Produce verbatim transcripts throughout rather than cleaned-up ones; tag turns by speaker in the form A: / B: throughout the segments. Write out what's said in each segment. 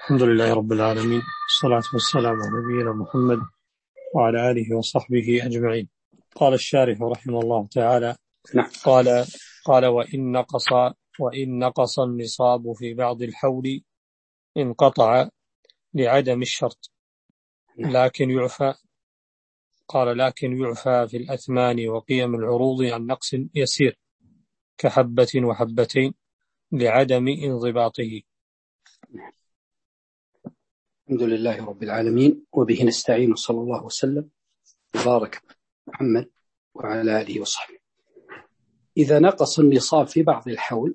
A: الحمد لله رب العالمين، والصلاة والسلام على نبينا محمد وعلى آله وصحبه أجمعين. قال الشارح رحمه الله تعالى:
B: نعم.
A: قال قال وإن نقص وإن نقص النصاب في بعض الحول انقطع لعدم الشرط، لكن يعفى قال لكن يعفى في الأثمان وقيم العروض عن نقص يسير كحبة وحبتين لعدم انضباطه.
B: الحمد لله رب العالمين، وبه نستعين، صلى الله وسلم وبارك محمد وعلى آله وصحبه. إذا نقص النصاب في بعض الحول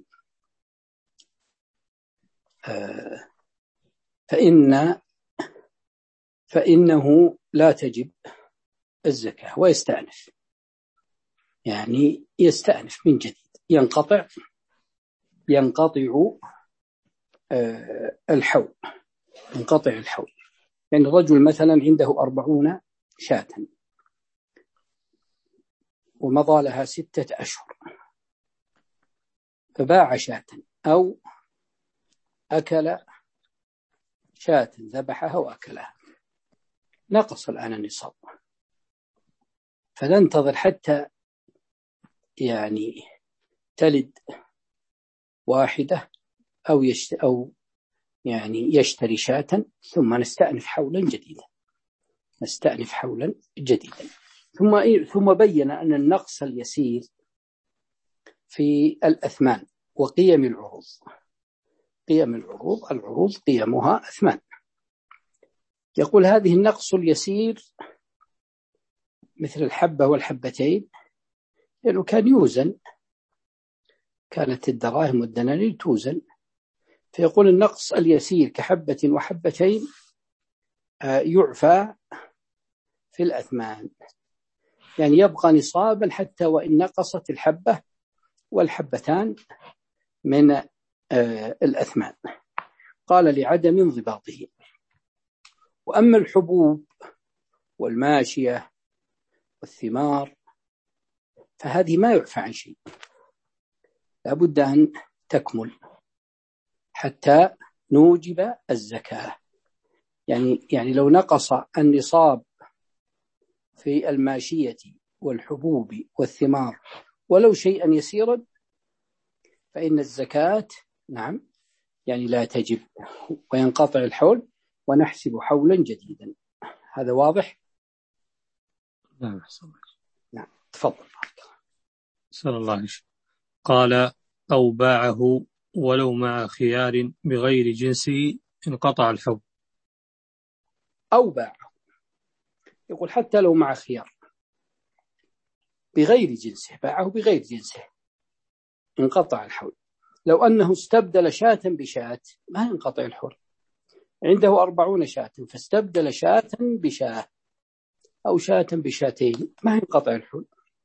B: فإن فإنه لا تجب الزكاة ويستأنف، يعني يستأنف من جديد، ينقطع ينقطع الحول ينقطع الحول يعني الرجل مثلا عنده أربعون شاة ومضى لها ستة أشهر، فباع شاة أو أكل شاة ذبحها وأكلها، نقص الآن النصاب، فننتظر حتى يعني تلد واحدة أو يشت أو يعني يشتري شاة، ثم نستأنف حولا جديدا نستأنف حولا جديدا ثم ثم بين أن النقص اليسير في الأثمان وقيم العروض. قيم العروض العروض قيمها أثمان. يقول هذه النقص اليسير مثل الحبة والحبتين، لأنه كان يوزن، كانت الدراهم والدنانير توزن، فيقول النقص اليسير كحبة وحبتين يعفى في الأثمان، يعني يبقى نصابا حتى وإن نقصت الحبة والحبتان من الأثمان. قال لعدم انضباطه. وأما الحبوب والماشية والثمار فهذه ما يعفى عن شيء، لابد أن تكمل حتى نوجب الزكاة. يعني يعني لو نقص النصاب في الماشية والحبوب والثمار ولو شيئا يسيرا فإن الزكاة نعم يعني لا تجب، وينقطع الحول ونحسب حولا جديدا. هذا واضح؟
A: نعم.
B: نعم، تفضل.
A: صلى الله عليه وسلم. قال أو باعه ولو مع خيار بغير جنسه انقطع الحول.
B: أو باعه، يقول حتى لو مع خيار بغير جنسه، باعه بغير جنسه انقطع الحول. لو أنه استبدل شاة بشاة ما ينقطع الحول، عنده أربعون شاة فاستبدل شاة بشاة أو شاة بشاتين ما ينقطع الحول.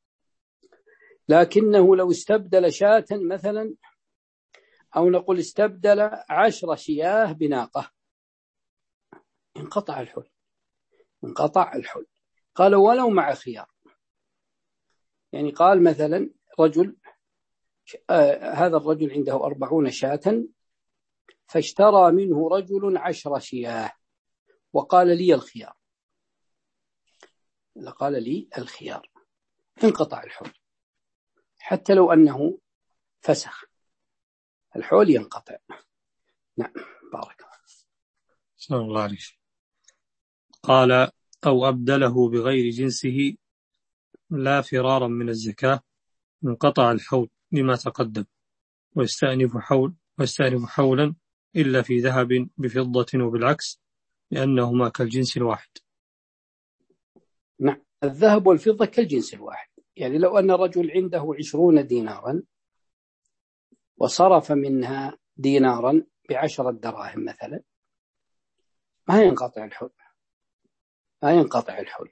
B: لكنه لو استبدل شاة مثلا، أو نقول استبدل عشر شياه بناقة، انقطع الحول انقطع الحول. قال ولو مع خيار، يعني قال مثلا رجل آه هذا الرجل عنده أربعون شاة فاشترى منه رجل عشر شياه وقال لي الخيار قال لي الخيار انقطع الحول حتى لو أنه فسخ، الحول ينقطع. نعم، بارك الله.
A: صلى الله عليه وسلم. قال أو أبدله بغير جنسه لا فرارا من الزكاة انقطع الحول لما تقدم، ويستأنف حول ويستأنف حولا إلا في ذهب بفضة وبالعكس، لأنهما كالجنس الواحد.
B: نعم، الذهب والفضة كالجنس الواحد. يعني لو أن الرجل عنده عشرون دينارا وصرف منها دينارا بعشرة دراهم مثلا ما ينقطع الحول ما ينقطع الحول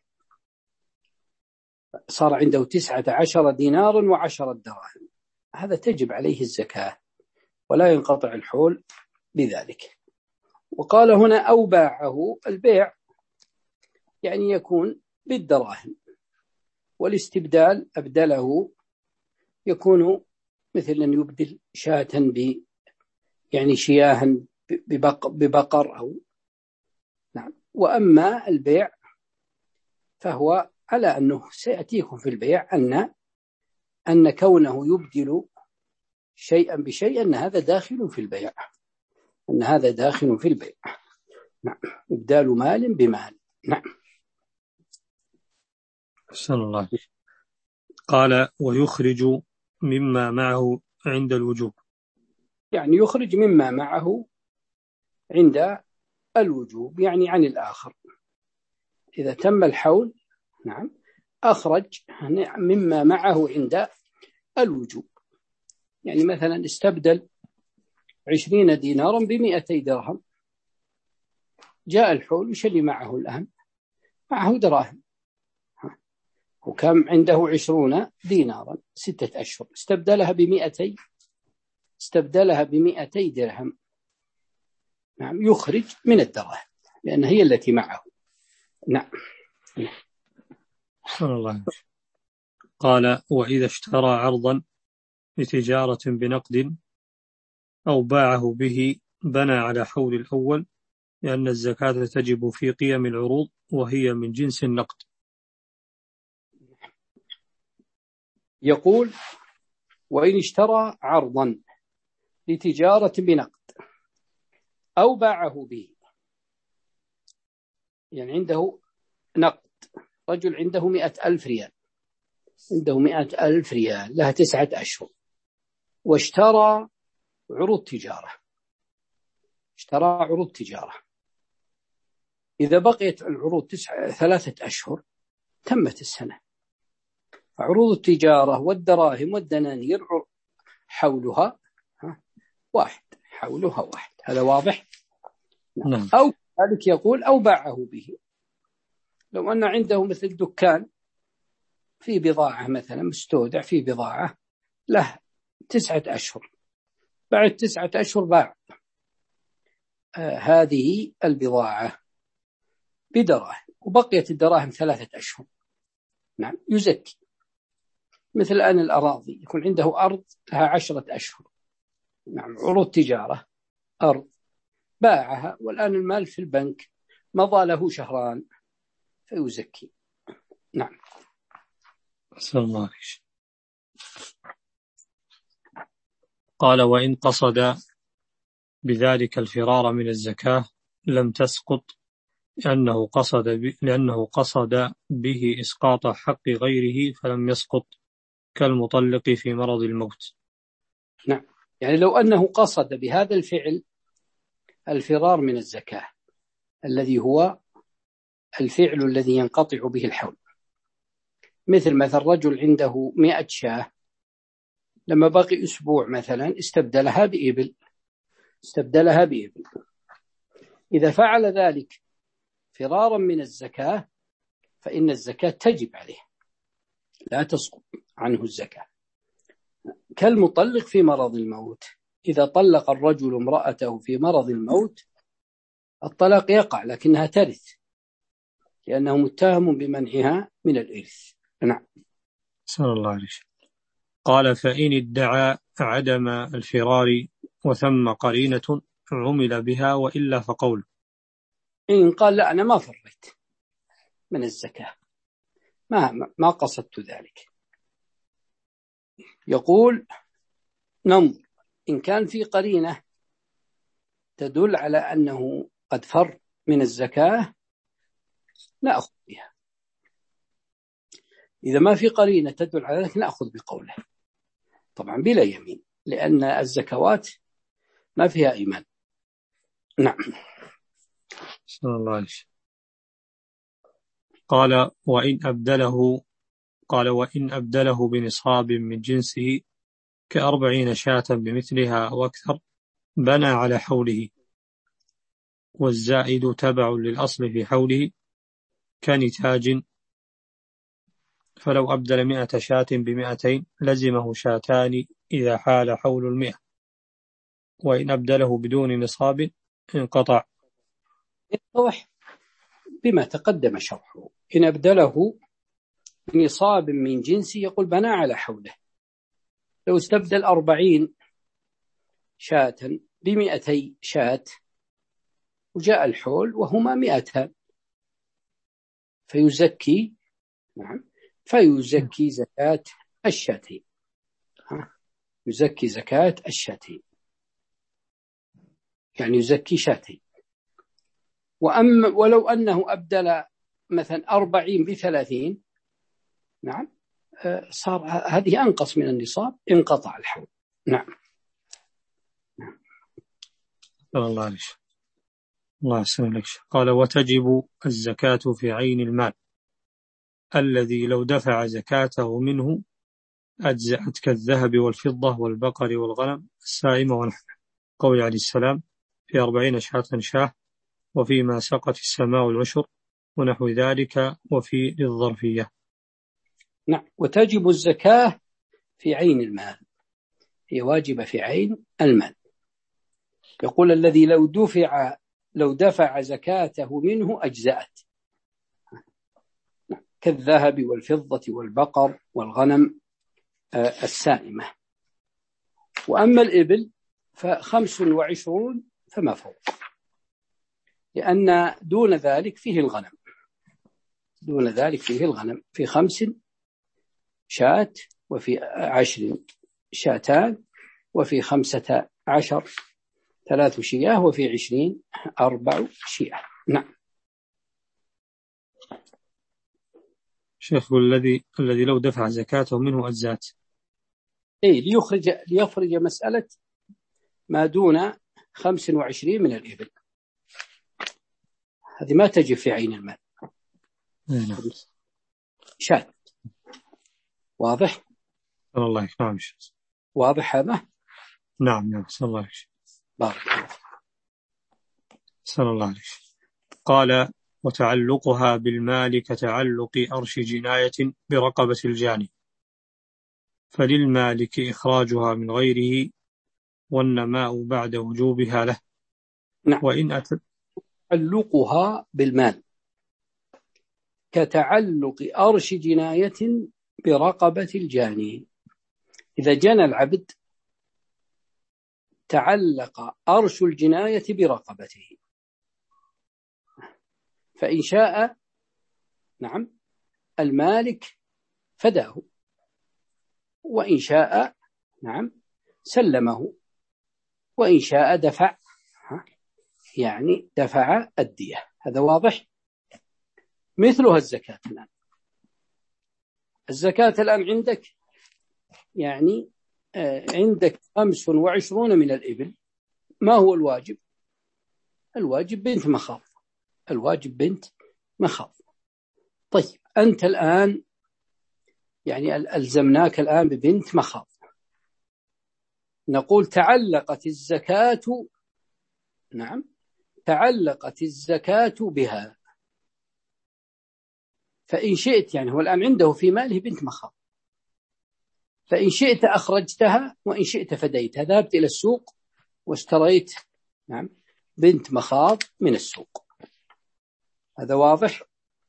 B: صار عنده تسعة عشر دينارا وعشرة دراهم، هذا تجب عليه الزكاة ولا ينقطع الحول بذلك. وقال هنا أو باعه، البيع يعني يكون بالدراهم، والاستبدال أبدله يكون مثل أن يبدل شاة ب يعني شياها ببقر أو نعم. وأما البيع فهو على أنه سيأتيكم في البيع أن أن كونه يبدل شيئا بشيء أن هذا داخل في البيع أن هذا داخل في البيع نعم. إبدال مال بمال نعم.
A: أحسن الله. قال ويخرج مما معه عند الوجوب،
B: يعني يخرج مما معه عند الوجوب يعني عن الآخر. إذا تم الحول نعم أخرج مما معه عند الوجوب. يعني مثلا استبدل عشرين دينارا بمئتي درهم، جاء الحول وش اللي معه الآن؟ معه دراهم، وكم عنده عشرون دينارا ستة أشهر، استبدلها بمئتي استبدلها بمئتي درهم نعم يخرج من الدراهم لأن هي التي معه نعم.
A: سبحان الله. قال وإذا اشترى عرضا لتجارة بنقد أو باعه به بنى على حول الأول لأن الزكاة تجب في قيم العروض وهي من جنس النقد.
B: يقول وإن اشترى عرضا لتجارة بنقد أو باعه به، يعني عنده نقد، رجل عنده مئة ألف ريال عنده مئة ألف ريال لها تسعة أشهر، واشترى عروض تجارة اشترى عروض تجارة إذا بقيت العروض تسعة ثلاثة أشهر تمت السنة، عروض التجارة والدراهم والدنانير حولها واحد حولها واحد. هذا واضح؟
A: نعم.
B: أو ذلك يقول أو باعه به، لو أن عنده مثل دكان في بضاعة مثلا مستودع في بضاعة له تسعة أشهر، بعد تسعة أشهر باع آه هذه البضاعة بدراهم وبقيت الدراهم ثلاثة أشهر نعم يزكي. مثل الآن الأراضي يكون عنده أرض لها عشرة أشهر نعم عروض تجارة أرض باعها والآن المال في البنك مضى له شهران فيزكي نعم.
A: أحسن الله. قال وإن قصد بذلك الفرار من الزكاة لم تسقط لأنه قصد ب... لأنه قصد به إسقاط حق غيره فلم يسقط كالمطلق في مرض الموت.
B: نعم. يعني لو أنه قصد بهذا الفعل الفرار من الزكاة الذي هو الفعل الذي ينقطع به الحول، مثل مثل رجل عنده مئة شاة لما بقي أسبوع مثلا استبدلها بإبل استبدلها بإبل إذا فعل ذلك فرارا من الزكاة فإن الزكاة تجب عليه لا تسقط عنه الزكاة. كالمطلق في مرض الموت، إذا طلق الرجل امرأته في مرض الموت الطلاق يقع لكنها ترث لأنه متهم بمنعها من الإرث. نعم.
A: صلى الله عليه وسلم. قال فإن ادعى عدم الفرار وثم قرينة عمل بها وإلا فقول.
B: إن قال لا أنا ما فريت من الزكاة ما ما قصدت ذلك، يقول ننظر إن كان في قرينة تدل على أنه قد فر من الزكاة نأخذ بها، إذا ما في قرينة تدل على ذلك نأخذ بقوله طبعا بلا يمين لأن الزكوات ما فيها إيمان. نعم.
A: صلى الله عليه وسلم. قال وإن أبدله قال وإن أبدله بنصاب من جنسه كأربعين شاة بمثلها أو أكثر بنى على حوله والزائد تبع للأصل في حوله كنتاج، فلو أبدل مئة شاة بمئتين لزمه شاتان إذا حال حول المئة، وإن أبدله بدون نصاب انقطع.
B: يتضح بما تقدم شرحه. إن أبدله بنصاب من جنسه يقول بنى على حوله، لو استبدل أربعين شاة بمئتي شاة وجاء الحول وهما مئتان فيزكي نعم فيزكي زكاة الشاتين، يزكي زكاة الشاتين يعني يزكي شاتين. وأما ولو أنه أبدل مثلا أربعين بثلاثين نعم صار هذه أنقص من النصاب، انقطع الحول. نعم.
A: الله عليك. الله يسلمك. قال وتجب الزكاة في عين المال الذي لو دفع زكاته منه أجزأت كالذهب والفضة والبقر والغنم السائمة ونحوها، قول عليه السلام في أربعين شاة شاه وفيما سقت السماء العشر ونحو ذلك وفي الظرفية.
B: نعم. وتجب الزكاة في عين المال، هي واجبة في عين المال. يقول الذي لو دفع لو دفع زكاته منه أجزأت كالذهب والفضة والبقر والغنم السائمة. وأما الإبل فخمس وعشرون فما فوق، لأن دون ذلك فيه الغنم، دون ذلك فيه الغنم في خمس شاة وفي عشر شاتان وفي خمسة عشر ثلاث شياه وفي عشرين أربع شياه. نعم.
A: شيخ الذي الذي لو دفع زكاته منه أجزات،
B: إيه ليخرج ليخرج مسألة ما دون خمس وعشرين من الإبل، هذه ما تجب في عين المال. شاة. واضح؟
A: الله يكرم.
B: واضح هذا؟
A: نعم نعم. صلى الله عليه
B: بارك
A: صلى الله عليه. قال وتعلقها بالمال كتعلق أرش جناية برقبة الجاني، فللمالك إخراجها من غيره والنماء بعد وجوبها له.
B: نعم.
A: وإن أت...
B: تعلقها بالمال كتعلق أرش جناية برقبة الجاني، إذا جنى العبد تعلق أرش الجناية برقبته، فإن شاء نعم المالك فداه، وإن شاء نعم سلمه، وإن شاء دفع يعني دفع الدية. هذا واضح. مثلها الزكاة الآن. الزكاة الآن عندك يعني عندك خمس وعشرون من الإبل، ما هو الواجب؟ الواجب بنت مخاض، الواجب بنت مخاض. طيب أنت الآن يعني ألزمناك الآن ببنت مخاض، نقول تعلقت الزكاة نعم تعلقت الزكاة بها، فإن شئت يعني هو الآن عنده في ماله بنت مخاض، فإن شئت أخرجتها وإن شئت فديتها، ذهبت إلى السوق واشتريت نعم بنت مخاض من السوق. هذا واضح.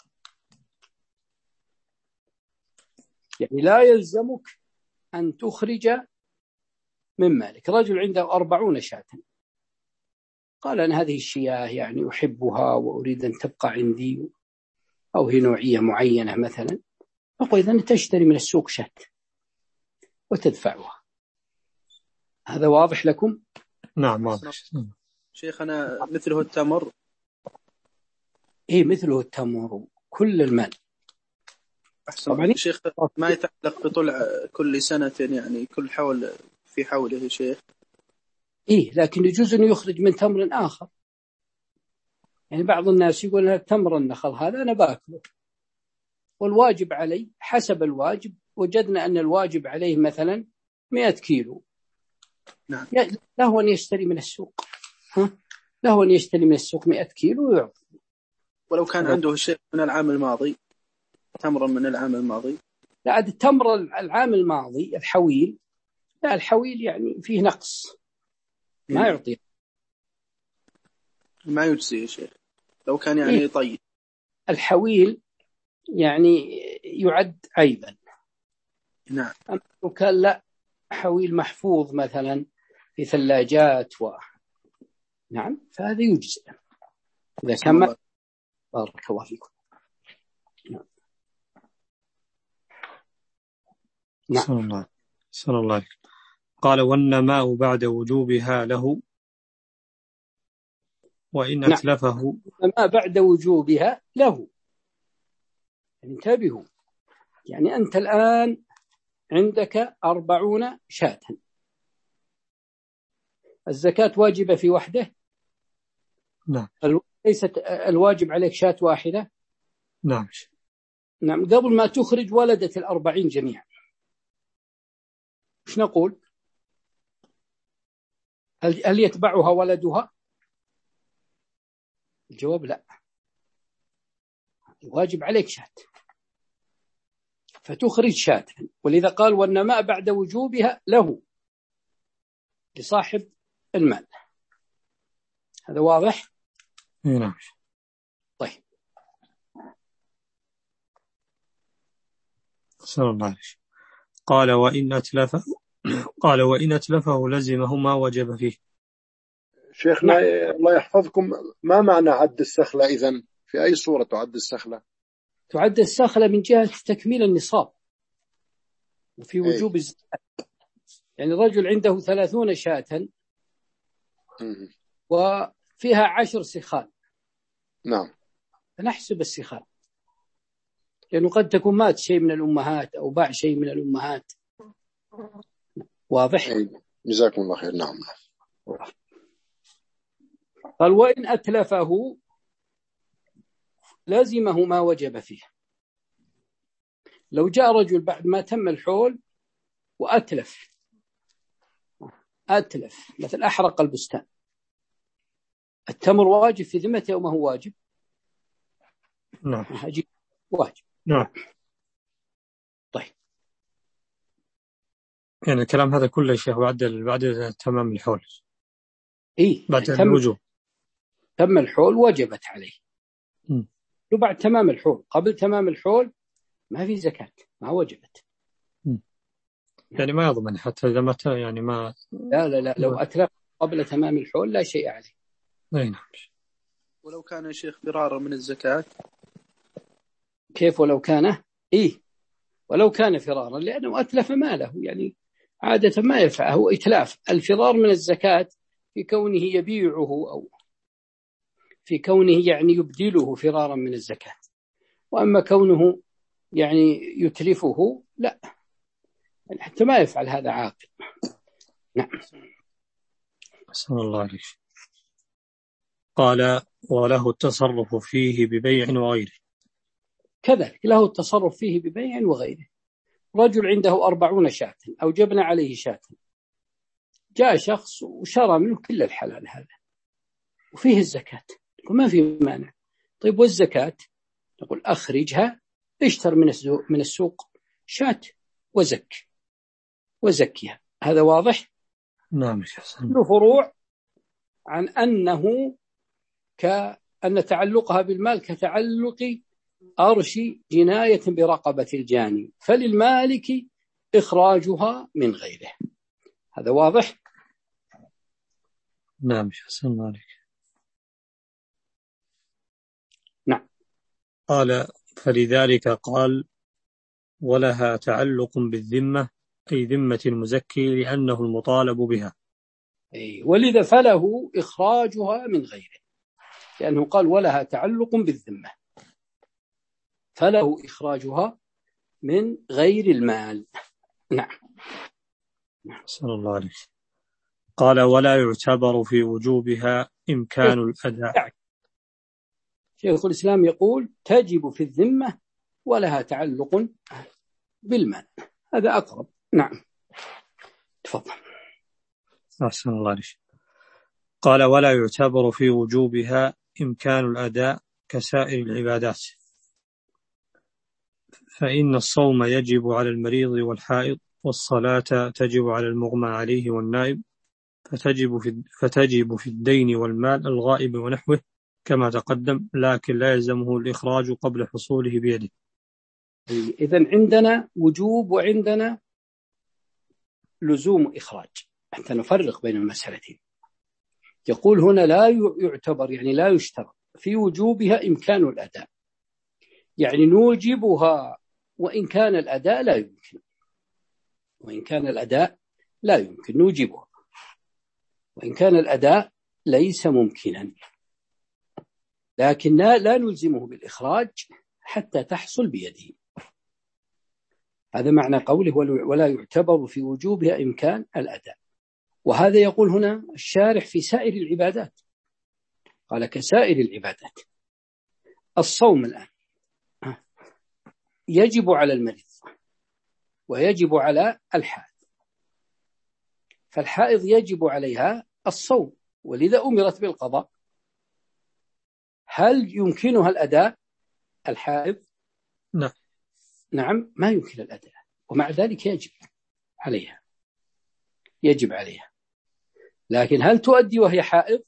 B: يعني لا يلزمك أن تخرج من مالك. رجل عنده أربعون شاة، قال أن هذه الشياه يعني أحبها وأريد أن تبقى عندي، أو هي نوعية معينة مثلا، أقول إذن تشتري من السوق شاة وتدفعها. هذا واضح لكم؟
A: نعم واضح.
C: شيخنا مثله التمر.
B: إيه مثله التمر كل المال.
C: طبعا شيخ ما يتعلق بطلع كل سنة يعني كل حول في حوله شيخ.
B: إيه لكن يجوز أن يخرج من تمر آخر. يعني بعض الناس يقول أن تمر النخل هذا أنا باكله، والواجب علي حسب الواجب، وجدنا أن الواجب عليه مثلا مئة كيلو.
C: نعم.
B: له أن يشتري من السوق، ها؟ له أن يشتري من السوق مئة كيلو ويعطي.
C: ولو كان عنده شيء من العام الماضي، تمر من العام الماضي.
B: لا عاد التمر العام الماضي الحويل، لا الحويل يعني فيه نقص ما يعطي،
C: ما يجزي يا شيخ لو كان يعني
B: إيه؟
C: طيب
B: الحويل يعني يعد عيبا.
C: نعم.
B: أما لو كان لا حويل محفوظ مثلا في ثلاجات نعم، فهذا يجزئ إذا كان ما بارك الله فيكم. نعم.
A: نعم. الله صلى الله عليه. قال والنماء بعد وجوبها له وإن نعم. أتلفه
B: ما بعد وجوبها له. انتبهوا، يعني أنت الآن عندك أربعون شاة، الزكاة واجبة في وحده؟
A: نعم.
B: ليست الواجب عليك شاة واحدة؟
A: نعم.
B: نعم. قبل ما تخرج ولدت الأربعين جميعا، ايش نقول؟ هل هل يتبعها ولدها؟ الجواب لا، واجب عليك شاة، فتخرج شاة. ولذا قال والنماء بعد وجوبها له، لصاحب المال. هذا واضح؟
A: نعم.
B: طيب.
A: صلى الله عليه. قال وإن أتلفه قال وإن أتلفه لزمه ما وجب فيه.
D: شيخنا الله يحفظكم، ما معنى عد السخلة إذن؟ في أي صورة تعد السخلة؟
B: تعد السخلة من جهة تكميل النصاب وفي وجوب الزكاة. يعني الرجل عنده ثلاثون شاة وفيها عشر سخال.
D: نعم.
B: فنحسب السخال، لأنه قد تكون مات شيء من الأمهات أو باع شيء من الأمهات. واضح؟
D: جزاكم الله خير. نعم.
B: قال وإن أتلفه لازمه ما وجب فيه. لو جاء رجل بعد ما تم الحول وأتلف أتلف مثل أحرق البستان، التمر واجب في ذمته أو ما هو واجب؟
A: نعم.
B: واجب.
A: نعم.
B: طيب.
A: يعني الكلام هذا كله شيخ بعد بعد تمام الحول.
B: إيه،
A: بعد
B: يعني
A: الوجوب
B: تم الحول وجبت عليه.
A: م.
B: وبعد تمام الحول، قبل تمام الحول ما في زكاة، ما وجبت.
A: م. يعني ما يضمن حتى إذا ما يعني ما
B: لا لا لا لو أتلف قبل تمام الحول لا شيء عليه.
A: نعم.
C: ولو كان يا شيخ فرارا من الزكاة؟
B: كيف ولو كان؟ إيه، ولو كان فرارا، لأنه أتلف ماله، يعني عادة ما يفعله إتلاف. الفرار من الزكاة في كونه يبيعه أو في كونه يعني يبدله فرارا من الزكاة، وأما كونه يعني يتلفه لا، يعني حتى ما يفعل هذا عاقل. نعم.
A: أحسن الله عليك. قال وله التصرف فيه ببيع وغيره.
B: كذلك له التصرف فيه ببيع وغيره. رجل عنده أربعون شاة أو جبنا عليه شاة، جاء شخص وشرى منه كل الحلال هذا وفيه الزكاة، وما في مانع. طيب والزكاة؟ نقول أخرجها، اشتر من السوق من السوق شاة وزك وزكيها. هذا واضح؟
A: نعم.
B: له فروع عن أنه كأن تعلقها بالمال كتعلق أرش جناية برقبة الجاني، فللمالك إخراجها من غيره. هذا واضح؟
A: نعم. أحسن الله عليك.
B: نعم.
A: قال فلذلك قال ولها تعلق بالذمة، أي ذمة المزكي، لأنه المطالب بها.
B: أي، ولذا فله إخراجها من غيره، لأنه قال ولها تعلق بالذمة، فله إخراجها من غير المال. نعم.
A: صلى الله عليه. قال ولا يعتبر في وجوبها إمكان الأداء.
B: شيخ الإسلام يقول تجب في الذمة ولها تعلق بالمال، هذا أقرب. نعم. تفضل.
A: أحسن الله عليه. قال ولا يعتبر في وجوبها إمكان الأداء كسائر العبادات، فإن الصوم يجب على المريض والحائض، والصلاة تجب على المغمى عليه والنائب، فتجب في, فتجب في الدين والمال الغائب ونحوه كما تقدم، لكن لا يلزمه الإخراج قبل حصوله بيده.
B: إذن عندنا وجوب وعندنا لزوم إخراج حتى نفرق بين المسألتين. يقول هنا لا يعتبر يعني لا يشترط في وجوبها إمكان الأداء، يعني نوجبها وإن كان الأداء لا يمكن، وإن كان الأداء لا يمكن نوجبها وإن كان الأداء ليس ممكنا، لكن لا نلزمه بالإخراج حتى تحصل بيده. هذا معنى قوله ولا يعتبر في وجوبها إمكان الأداء. وهذا يقول هنا الشارح في سائر العبادات، قال كسائر العبادات. الصوم الآن يجب على المريض ويجب على الحائض، فالحائض يجب عليها الصوم ولذا أمرت بالقضاء. هل يمكنها الأداء الحائض؟
A: نعم
B: نعم ما يمكن الأداء، ومع ذلك يجب عليها يجب عليها لكن هل تؤدي وهي حائض؟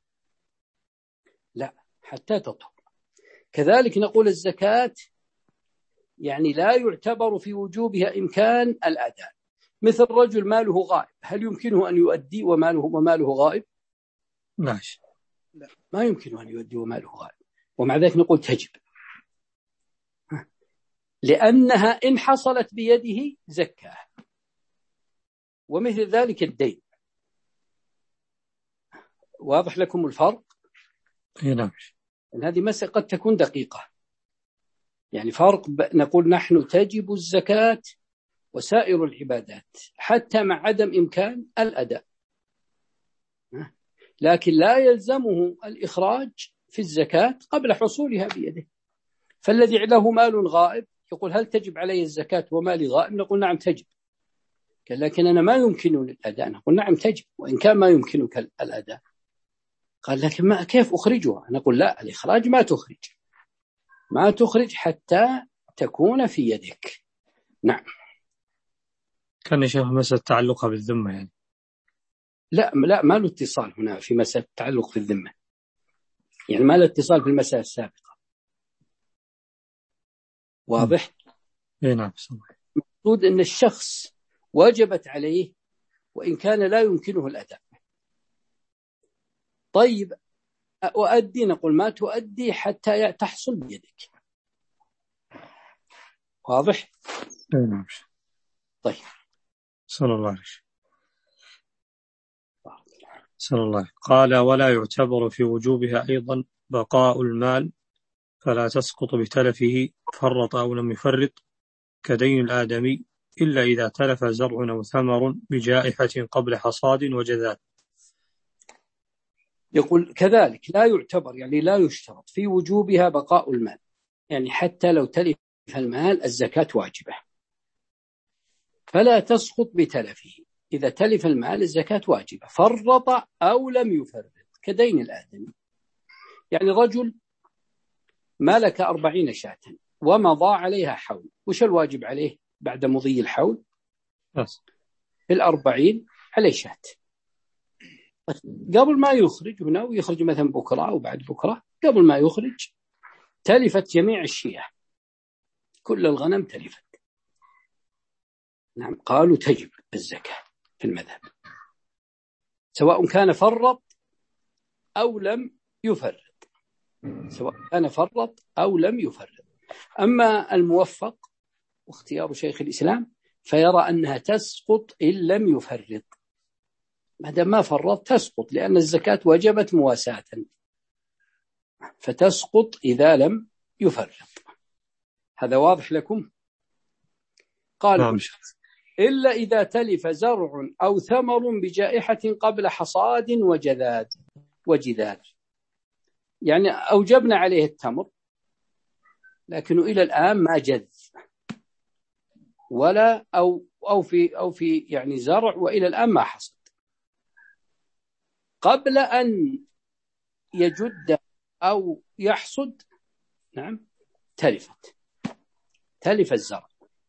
B: لا، حتى تطهر. كذلك نقول الزكاة يعني لا يعتبر في وجوبها إمكان الأداء، مثل رجل ماله غائب، هل يمكنه أن يؤدي وماله وماله غائب؟
A: ماشي،
B: ما يمكن أن يؤدي وماله غائب، ومع ذلك نقول تجب، لأنها إن حصلت بيده زكاه. ومثل ذلك الدين. واضح لكم الفرق؟
A: نعم.
B: هذه مسألة قد تكون دقيقة، يعني فرق نقول نحن تجب الزكاة وسائر العبادات حتى مع عدم إمكان الأداء، لكن لا يلزمه الإخراج في الزكاة قبل حصولها بيده. فالذي له مال غائب يقول هل تجب علي الزكاة ومالي غائب؟ نقول نعم تجب. لكن أنا ما يمكنني الأداء، نقول نعم تجب وإن كان ما يمكنك الأداء. قال لكن ما كيف أخرجها؟ نقول لا، الإخراج ما تخرج ما تخرج حتى تكون في يدك. نعم.
A: كان يشوف مسألة تعلقها بالذمة يعني.
B: لا لا ما له اتصال هنا في مسألة التعلق في الذمة، يعني ما له اتصال في المسألة السابقة. واضح؟
A: اي نعم.
B: المقصود أن الشخص وجبت عليه وإن كان لا يمكنه الأداء. طيب أؤدي؟ نقول ما تؤدي حتى تحصل بيدك. واضح؟
A: اي نعم.
B: طيب.
A: صلى الله عليه وسلم. صلى الله عليه. قال ولا يعتبر في وجوبها أيضا بقاء المال فلا تسقط بتلفه فرط أو لم يفرط كدين الآدمي إلا إذا تلف زرع أو ثمر بجائحة قبل حصاد وجذاب.
B: يقول كذلك لا يعتبر يعني لا يشترط في وجوبها بقاء المال، يعني حتى لو تلف المال الزكاة واجبة فلا تسقط بتلفه. إذا تلف المال الزكاة واجبة فرط أو لم يفرط كدين الآدمي. يعني رجل ملك أربعين شاة ومضى عليها حول، وش الواجب عليه بعد مضي الحول؟ في الأربعين عليه شاة. قبل ما يخرج هنا ويخرج مثلا بكرة أو بعد بكرة، قبل ما يخرج تلفت جميع الشياه، كل الغنم تلفت. نعم قالوا تجب الزكاة في المذهب سواء كان فرط أو لم يفرط، سواء كان فرط أو لم يفرط. أما الموفق واختيار شيخ الإسلام فيرى أنها تسقط إن لم يفرط، ما دام ما فرط تسقط، لأن الزكاة وجبت مواساة، فتسقط إذا لم يفرط. هذا واضح لكم؟ قال
A: نعم.
B: إلا إذا تلف زرع أو ثمر بجائحة قبل حصاد وجذاد وجذاد، يعني أوجبنا عليه التمر لكنه إلى الآن ما جذ ولا أو أو في أو في يعني زرع وإلى الآن ما حصد. قبل أن يجد أو يحصد نعم تلفت تلف الزرع،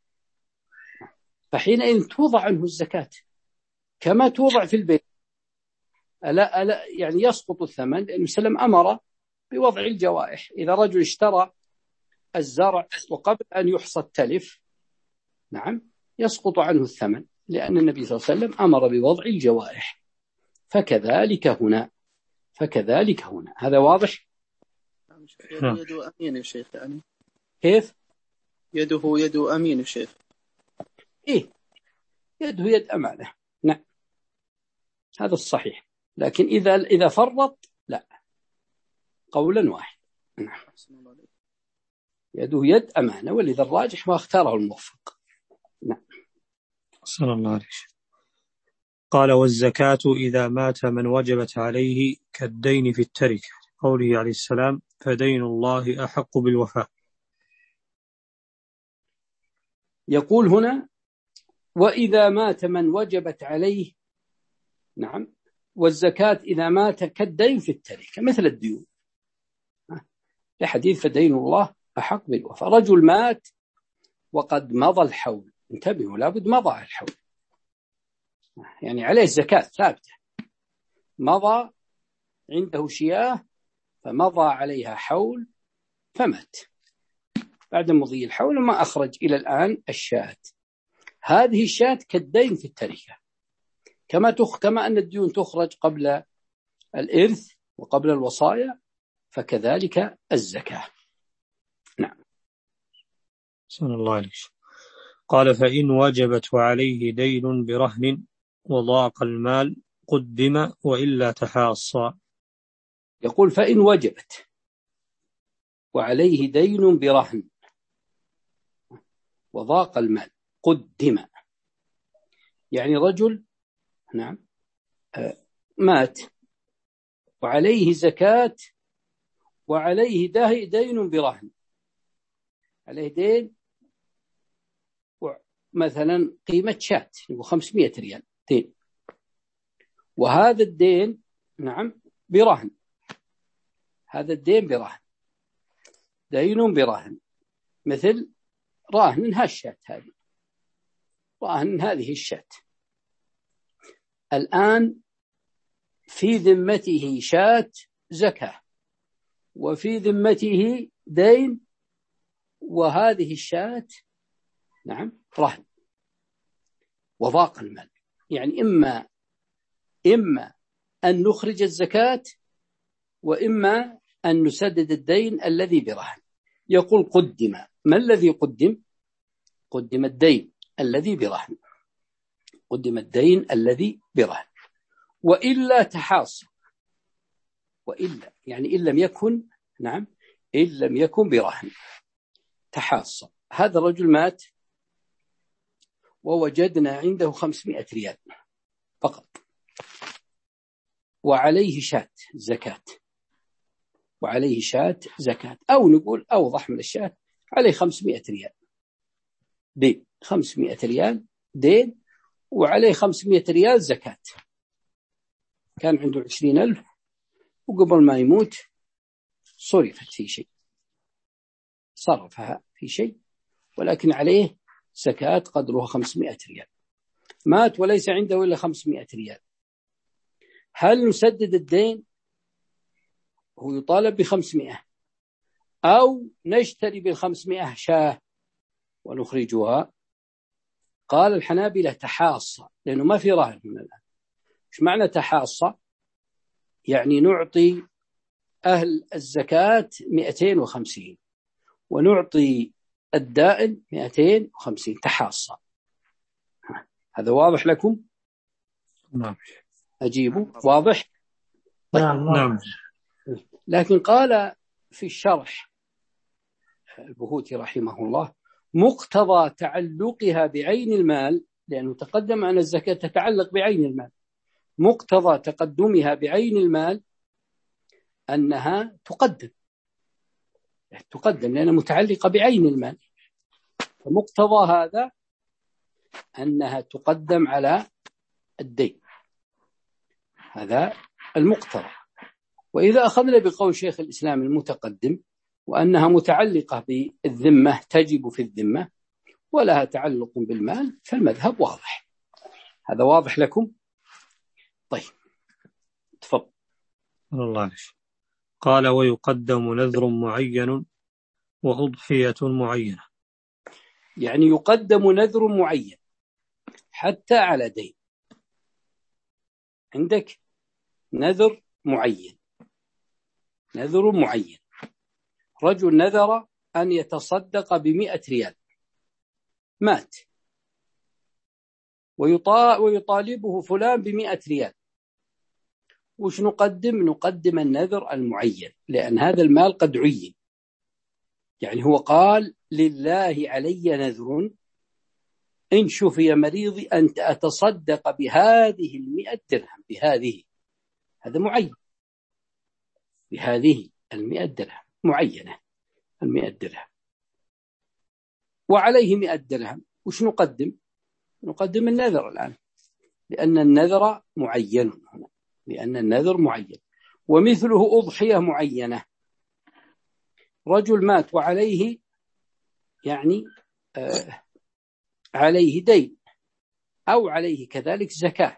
B: فحينئذ توضع عنه الزكاة كما توضع في البيت. ألا ألا يعني يسقط الثمن، لأن السلام أمر بوضع الجوائح. إذا رجل اشترى الزرع وقبل أن يحصد تلف نعم يسقط عنه الثمن، لأن النبي صلى الله عليه وسلم أمر بوضع الجوائح. فكذلك هنا فكذلك هنا. هذا واضح؟
C: يده أمين يا شيخ، يعني
B: كيف؟
C: يده يده أمين يا شيخ.
B: إيه، يده يد أمانة، نعم، هذا الصحيح. لكن إذا إذا فرط لا، قولا واحد، نعم، يده يد أمانة، ولذا الراجح ما اختاره الموفق. نعم.
A: صلى الله عليه وسلم. قال والزكاة إذا مات من وجبت عليه كالدين في التركة، قوله عليه السلام فدين الله أحق بالوفاء.
B: يقول هنا وإذا مات من وجبت عليه، نعم، والزكاة إذا مات كالدين في التركة مثل الديون، لحديث فدين الله أحق بالوفاء. رجل مات وقد مضى الحول، انتبهوا لابد مضى الحول، يعني عليه زكاة ثابتة، مضى عنده شياه فمضى عليها حول فمات بعد مضي الحول وما أخرج إلى الآن الشاة. هذه الشاة كالدين في التركة، كما تخ كما أن الديون تخرج قبل الإرث وقبل الوصايا، فكذلك الزكاة. نعم.
A: صلى الله عليه وسلم. قال فإن وجبت وعليه دين برهن وضاق المال قدم وإلا تحاصى.
B: يقول فإن وجبت وعليه دين برهن وضاق المال قدم، يعني رجل، نعم، مات وعليه زكاة وعليه دين برهن، عليه دين مثلا قيمة شاة خمسمائة ريال دين، وهذا الدين، نعم، برهن، هذا الدين برهن، دين برهن، مثل راهن هالشاة، هذه راهن هذه الشاة. الآن في ذمته شاة زكاة وفي ذمته دين، وهذه الشاة، نعم، رهن، وضاق المال، يعني إما إما أن نخرج الزكاة وإما أن نسدد الدين الذي برهن. يقول قدم، ما الذي قدم؟ قدم الدين الذي برهن، قدم الدين الذي برهن، وإلا تحاص، وإلا يعني إن لم يكن، نعم، إن لم يكن برهن تحاص. هذا الرجل مات ووجدنا عنده خمسمائة ريال فقط وعليه شاة زكاة، وعليه شاة زكاة، أو نقول أوضح من الشاة عليه خمسمائة ريال دين، خمسمائة ريال دين وعليه خمسمائة ريال زكاة. كان عنده عشرين ألف وقبل ما يموت صرفت في شيء، صرفها في شيء، ولكن عليه زكاة قدرها خمسمائة ريال. مات وليس عنده إلا خمسمائة ريال، هل نسدد الدين؟ هو يطالب بخمسمائة، أو نشتري بالخمسمائة شاة ونخرجها؟ قال الحنابلة تحاصى، لأنه ما في رهن من الآن. إيش معنى تحاصى؟ يعني نعطي أهل الزكاة مئتين وخمسين ونعطي الدائن مئتين وخمسين، تحاصى. هذا واضح لكم؟
A: نعم.
B: أجيبه واضح؟
A: طيب. نعم.
B: لكن قال في الشرح البهوتي رحمه الله مقتضى تعلقها بعين المال، لأنه تقدم أن الزكاة تتعلق بعين المال، مقتضى تقدمها بعين المال أنها تقدم تقدم لأنها متعلقة بعين المال، فمقتضى هذا أنها تقدم على الدين، هذا المقتضى. وإذا أخذنا بقول شيخ الإسلام المتقدم وأنها متعلقة بالذمة تجب في الذمة ولها تعلق بالمال، فالمذهب واضح. هذا واضح لكم؟ طيب تفضل.
A: الله عليه. قال ويقدم نذر معين وأضحية معينة،
B: يعني يقدم نذر معين حتى على دين. عندك نذر معين نذر معين. رجل نذر أن يتصدق بمئة ريال، مات ويطالبه فلان بمئة ريال، وش نقدم؟ نقدم النذر المعين، لأن هذا المال قد عين. يعني هو قال لله علي نذر إن شفي مريضي أن أتصدق بهذه المئة درهم، بهذه، هذا معين، بهذه المئة درهم معينة، المئة درهم وعليه مئة درهم. وش نقدم؟ نقدم النذر الآن، لأن النذر معين هنا، لأن النذر معين. ومثله أضحية معينة، رجل مات وعليه يعني آه عليه دين أو عليه كذلك زكاة،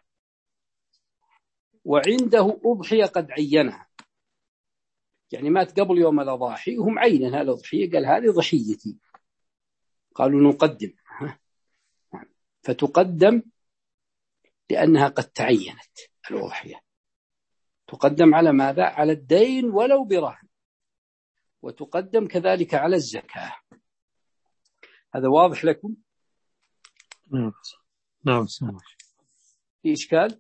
B: وعنده أضحية قد عينها، يعني مات قبل يوم الأضاحي وهم عينن الأضحية، قال هذه ضحيتي، قالوا نقدم، فتقدم لأنها قد تعينت الأضحية، تقدم على ماذا؟ على الدين ولو برهن، وتقدم كذلك على الزكاة. هذا واضح لكم؟
A: نعم نعم.
B: في إشكال؟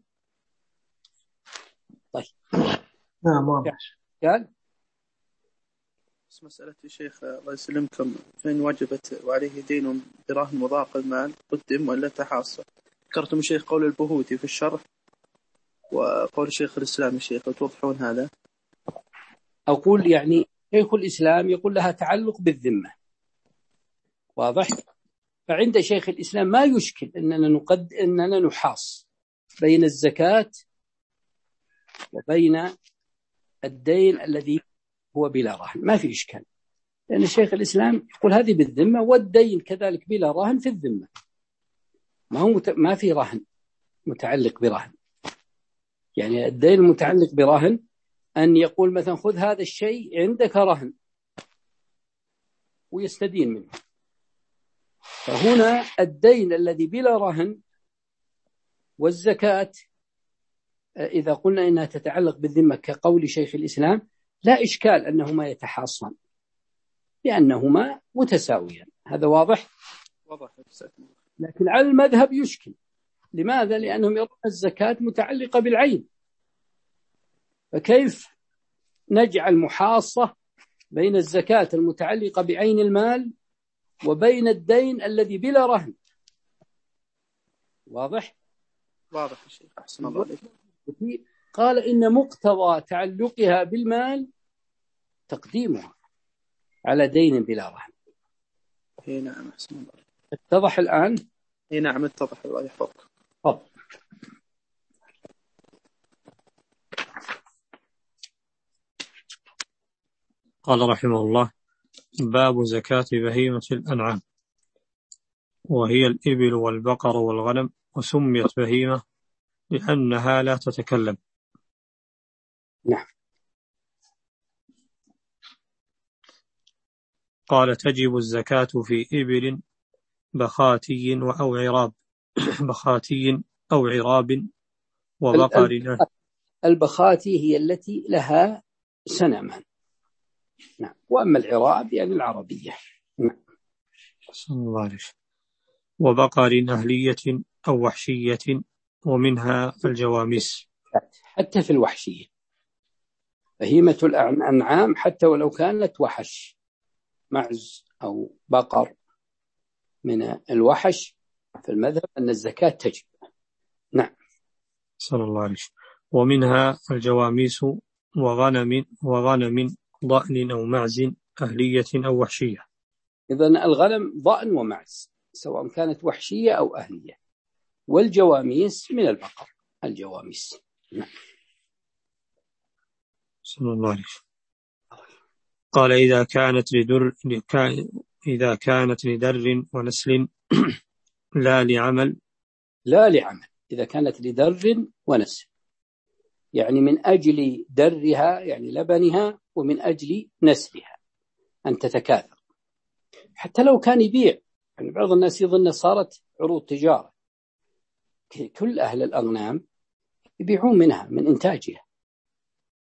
B: طيب
C: نعم واضح.
B: إشكال؟
C: بس مسألة يا شيخ الله يسلمكم، فإن وجبت وعليه دين برهن مضاق المال قدم ولا تحاصل؟ ذكرتم الشيخ قول البهوتي في الشرح وقول شيخ الإسلام يا شيخ، وتوضحون هذا؟
B: أقول يعني شيخ الإسلام يقول لها تعلق بالذمة، واضح؟ فعند شيخ الإسلام ما يشكل أننا نقد أننا نحاص بين الزكاة وبين الدين الذي هو بلا رهن، ما في إشكال، لأن شيخ الإسلام يقول هذه بالذمة والدين كذلك بلا رهن في الذمة، ما هو مت... ما في رهن متعلق برهن. يعني الدين المتعلق برهن أن يقول مثلا خذ هذا الشيء عندك رهن ويستدين منه، فهنا الدين الذي بلا رهن والزكاة إذا قلنا إنها تتعلق بالذمة كقول شيخ الإسلام لا إشكال أنهما يتحاصان لأنهما متساويان. هذا واضح؟
C: واضح.
B: لكن على المذهب يشكل. لماذا؟ لأنهم يرون الزكاة متعلقة بالعين، فكيف نجعل محاصة بين الزكاة المتعلقة بعين المال وبين الدين الذي بلا رهن؟ واضح؟
C: واضح يا شيخ، أحسن الله عليك.
B: قال إن مقتضى تعلقها بالمال تقديمها على دين بلا رهن.
C: اي نعم، أحسن الله.
B: اتضح الآن؟
C: اي نعم اتضح، الله يحفظك.
B: فضل.
A: قال رحمه الله: باب زكاة بهيمة الأنعام، وهي الإبل والبقر والغنم، وسميت بهيمة لأنها لا تتكلم.
B: نعم.
A: قال: تجب الزكاة في إبل بخاتي أو عراب بخاتي أو عراب وبقر.
B: البخاتي هي التي لها سنمان، نعم. وأما العراب يعني العربية، نعم.
A: صلى الله عليه وسلم. وبقر أهلية أو وحشية، ومنها الجواميس.
B: حتى في الوحشية بهيمة الأنعام حتى ولو كانت وحش، معز أو بقر من الوحش، في المذهب أن الزكاة تجب، نعم.
A: صلى الله عليه وسلم. ومنها الجواميس وغنم وغنم ضأن أو معز أهلية أو وحشية.
B: إذن الغنم ضأن ومعز سواء كانت وحشية أو أهلية، والجواميس من البقر، الجواميس، نعم.
A: صلى الله عليه وسلم. قال: إذا كانت لدر إذا كانت لدر ونسل لا لعمل.
B: لا لعمل، إذا كانت لدر ونسل، يعني من أجل درها يعني لبنها، ومن أجل نسلها أن تتكاثر، حتى لو كان يبيع. يعني بعض الناس يظن صارت عروض تجارة، كل أهل الأغنام يبيعون منها من إنتاجها،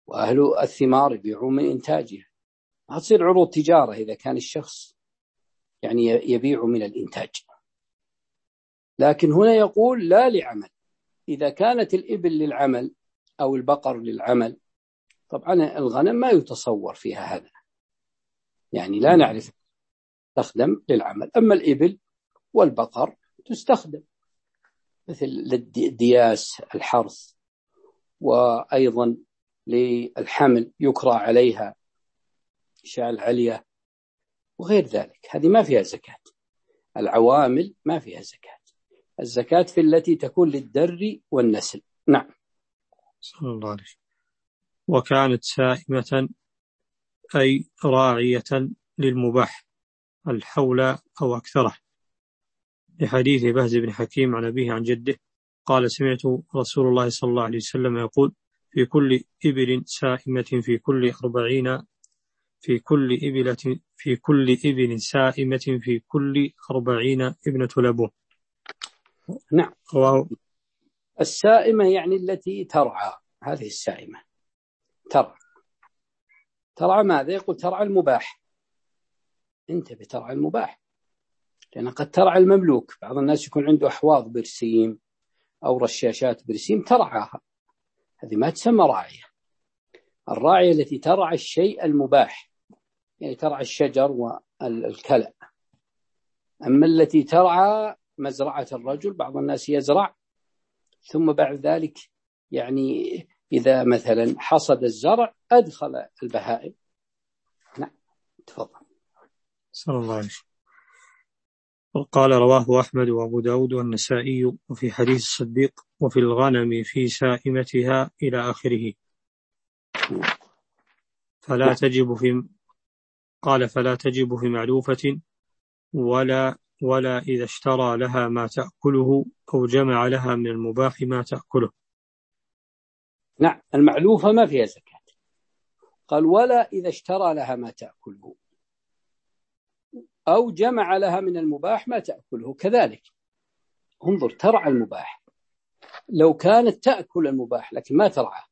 B: وأهل الثمار يبيعون من إنتاجها. ما تصير عروض تجارة إذا كان الشخص يعني يبيع من الإنتاج. لكن هنا يقول لا لعمل. إذا كانت الإبل للعمل أو البقر للعمل، طبعا الغنم ما يتصور فيها هذا، يعني لا نعرف تستخدم للعمل. أما الإبل والبقر تستخدم مثل الدياس الحرث، وأيضا للحمل يكرى عليها شال عليا وغير ذلك. هذه ما فيها زكاة. العوامل ما فيها زكاة. الزكاة في التي تكون للدر والنسل. نعم.
A: صلى الله عليه وسلم. وكانت سائمة أي راعية للمباح الحول أو أكثره، لحديث بهز بن حكيم عن أبيه عن جده قال سمعت رسول الله صلى الله عليه وسلم يقول في كل إبل سائمة في كل أربعين في كل إبلة في كل إبل سائمة في كل أربعين ابنة لبون.
B: نعم.
A: رواه.
B: السائمة يعني التي ترعى. هذه السائمة ترعى. ترعى ماذا؟ يقول ترعى المباح. أنت بترعى المباح، لأن قد ترعى المملوك. بعض الناس يكون عنده أحواض برسيم أو رشاشات برسيم ترعاها، هذه ما تسمى راعية. الراعية التي ترعى الشيء المباح، يعني ترعى الشجر والكلأ. أما التي ترعى مزرعة الرجل، بعض الناس يزرع ثم بعد ذلك يعني إذا مثلا حصد الزرع أدخل البهائم. نعم تفضل.
A: صلى الله عليه وسلم. قال رواه أحمد وأبو داود والنسائي وفي حديث الصديق وفي الغنم في سائمتها إلى آخره. فلا تجب في قال فلا تجب في معلوفة ولا ولا إذا اشترى لها ما تأكله أو جمع لها من المباح ما تأكله.
B: نعم. المعلوفة ما فيها زكاة. قال ولا إذا اشترى لها ما تأكله أو جمع لها من المباح ما تأكله كذلك. انظر، ترعى المباح. لو كانت تأكل المباح لكن ما ترعى،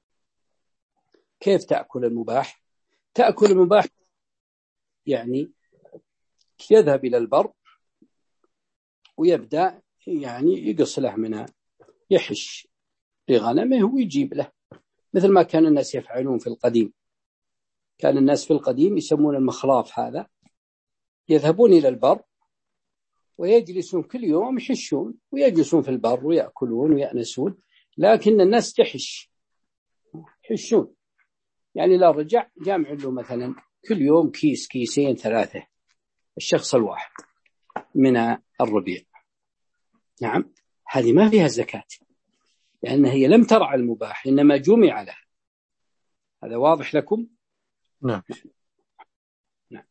B: كيف تأكل المباح؟ تأكل المباح يعني يذهب إلى البر ويبدأ يعني يقص له منها، يحش لغنمه ويجيب له، مثل ما كان الناس يفعلون في القديم. كان الناس في القديم يسمون المخلاف هذا، يذهبون إلى البر ويجلسون كل يوم يحشون ويجلسون في البر ويأكلون ويأنسون، لكن الناس تحش يحشون. يعني لا رجع جامع له مثلا كل يوم كيس كيسين ثلاثة الشخص الواحد من الربيع. نعم. هذه ما فيها زكاة، لأن هي لم ترعى المباح إنما جمع لها. هذا واضح لكم؟
A: نعم.
B: نعم.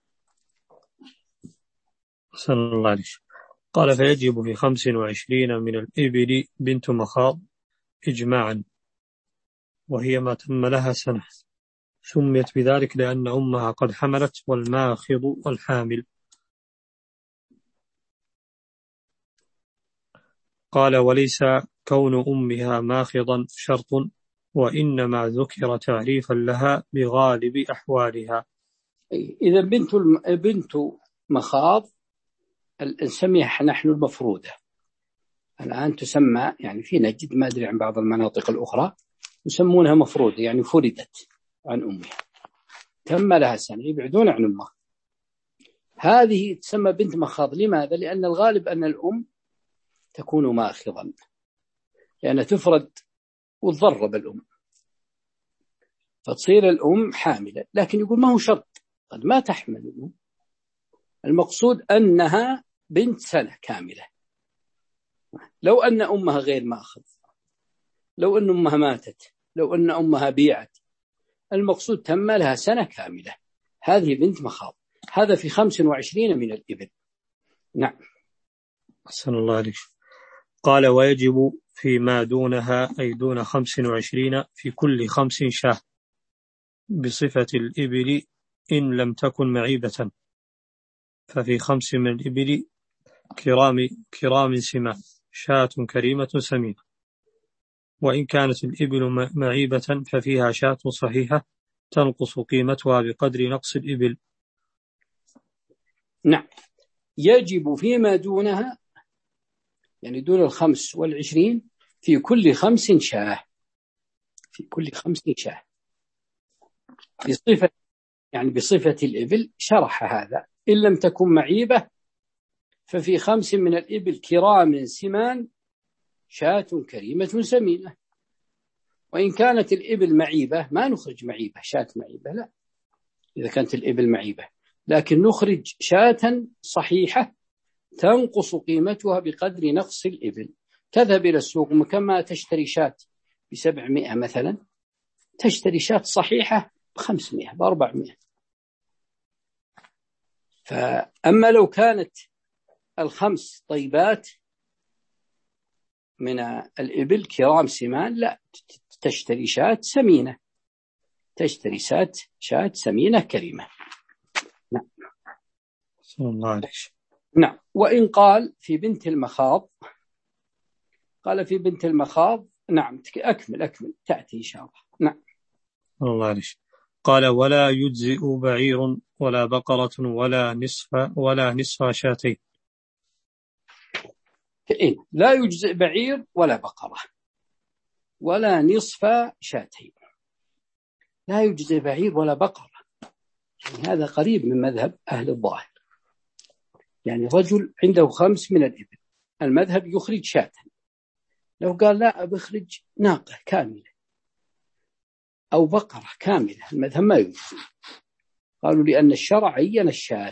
A: صلى الله عليه وسلم. قال فيجب في خمس وعشرين من الإبل بنت مخاض إجماعا، وهي ما تم لها سنة، سميت بذلك لأن أمها قد حملت، والماخض والحامل. قال وليس كون أمها ماخضا شرط، وإنما ذكر تعريفا لها بغالب أحوالها.
B: إذا بنت بنت مخاض نسميها نحن المفرودة. الآن تسمى يعني في نجد، ما أدري عن بعض المناطق الأخرى يسمونها مفرودة، يعني فردت عن أمها، تم لها سنة، يبعدون عن أمها. هذه تسمى بنت مخاض. لماذا؟ لأن الغالب أن الأم تكون ماخضا، لأنها تفرد وتضرب الأم، فتصير الأم حاملة. لكن يقول ما هو شرط، قد ما تحمل الأم، المقصود أنها بنت سنة كاملة. لو أن أمها غير ماخذ، لو أن أمها ماتت، لو أن أمها بيعت، المقصود تم لها سنة كاملة، هذه بنت مخاض. هذا في خمس وعشرين من الإبل. نعم.
A: أحسن الله عليك. قال ويجب فيما دونها أي دون خمس وعشرين في كل خمس شاه بصفة الإبل إن لم تكن معيبة، ففي خمس من الإبل كرام كرام سمان شاة كريمة سمينة. وإن كانت الإبل معيبة ففيها شاة صحيحة تنقص قيمتها بقدر نقص الإبل.
B: نعم، يجب فيما دونها، يعني دون الخمس والعشرين، في كل خمس شاه، في كل خمس شاه بصفة، يعني بصفة الإبل. شرح هذا: إن لم تكن معيبة ففي خمس من الإبل كرام سمان شاة كريمة سمينة. وإن كانت الإبل معيبة ما نخرج معيبة، شاة معيبة لا، إذا كانت الإبل معيبة، لكن نخرج شاة صحيحة تنقص قيمتها بقدر نقص الإبل. تذهب إلى السوق كما تشتري شاة بسبعمائة مثلا، تشتري شاة صحيحة بخمسمائة بأربعمائة. فأما لو كانت الخمس طيبات من الإبل كرام سمان، لا، تشتري شاة سمينة، تشتري شاة شاة سمينة كريمة. نعم.
A: الله عليك.
B: نعم. وإن قال في بنت المخاض، قال في بنت المخاض، نعم أكمل أكمل تأتي إن شاء الله. نعم.
A: الله عليك. قال: ولا يجزئ بعير ولا بقرة ولا نصف ولا نصف شاتين.
B: إيه؟ لا يجزئ بعير ولا بقرة ولا نصف شاتين. لا يجزئ بعير ولا بقرة، يعني هذا قريب من مذهب أهل الظاهر. يعني رجل عنده خمس من الإبل، المذهب يخرج شاة. لو قال لا بخرج ناقة كاملة أو بقرة كاملة، المذهب ما يجزئ. قالوا لأن الشرع عين الشاة،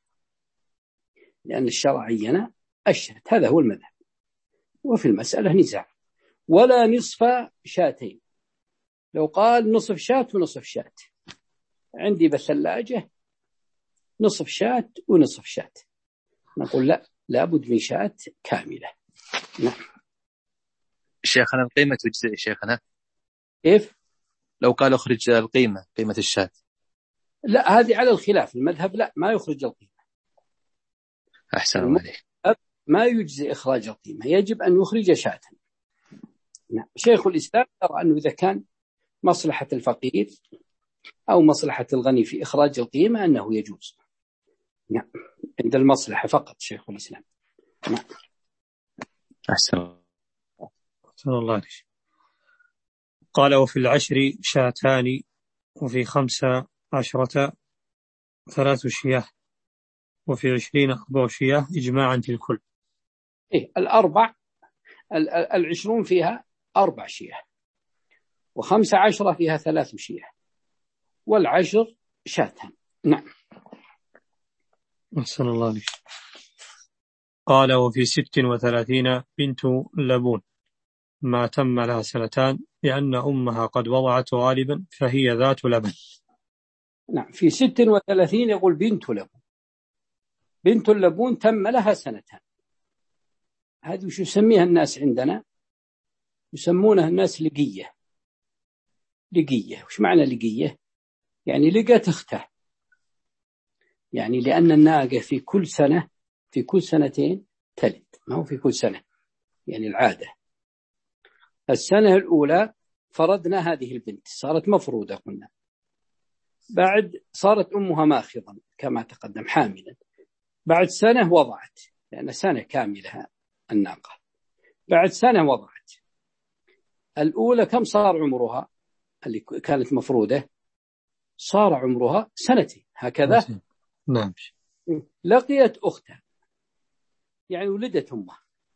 B: لأن الشرع عين الشاة، هذا هو المذهب. وفي المسألة نزاع. ولا نصف شاتين، لو قال نصف شاة ونصف شاة، عندي بالثلاجة نصف شاة ونصف شاة، نقول لا، لابد من شاة كاملة. نعم.
E: شيخنا القيمة تجزئ شيخنا؟
B: كيف؟
E: لو قال اخرج القيمة، قيمة الشاة.
B: لا، هذه على الخلاف. المذهب لا، ما يخرج القيمة.
E: أحسن عليك.
B: ما يجزي إخراج القيمة، يجب أن يخرج شاة. نعم. شيخ الإسلام ترى أنه إذا كان مصلحة الفقير أو مصلحة الغني في إخراج القيمة أنه يجوز. نعم، عند المصلحة فقط شيخ الإسلام. نعم.
E: أحسن.
A: أحسن الله عليك. قال: وفي العشر شاتان وفي خمسة عشرة ثلاث شياه وفي عشرين أربع شياه إجماعا في الكل.
B: إيه الأربع العشرون فيها أربع شياه، وخمسة عشرة فيها ثلاث شياه، والعشر شاتان. نعم.
A: أحسن الله عليك. قال: وفي ست وثلاثين بنت لبون ما تم لها سنتان لأن أمها قد وضعت غالبا فهي ذات لبن.
B: نعم. في ست وثلاثين يقول بنت لبون، بنت اللبون تم لها سنتان. هذه وش يسميها الناس عندنا؟ يسمونها الناس لقية. لقية وش معنى لقية؟ يعني لقت اخته، يعني لأن الناقة في كل سنة في كل سنتين تلد، ما هو في كل سنة، يعني العادة. السنة الأولى فرضنا هذه البنت صارت مفروضة، قلنا بعد صارت أمها ماخضا كما تقدم حاملا، بعد سنة وضعت، لأن سنة كاملة الناقة، بعد سنة وضعت. الأولى كم صار عمرها اللي كانت مفروضة؟ صار عمرها سنتين هكذا.
A: نعم.
B: لقيت أختها، يعني ولدت أمها.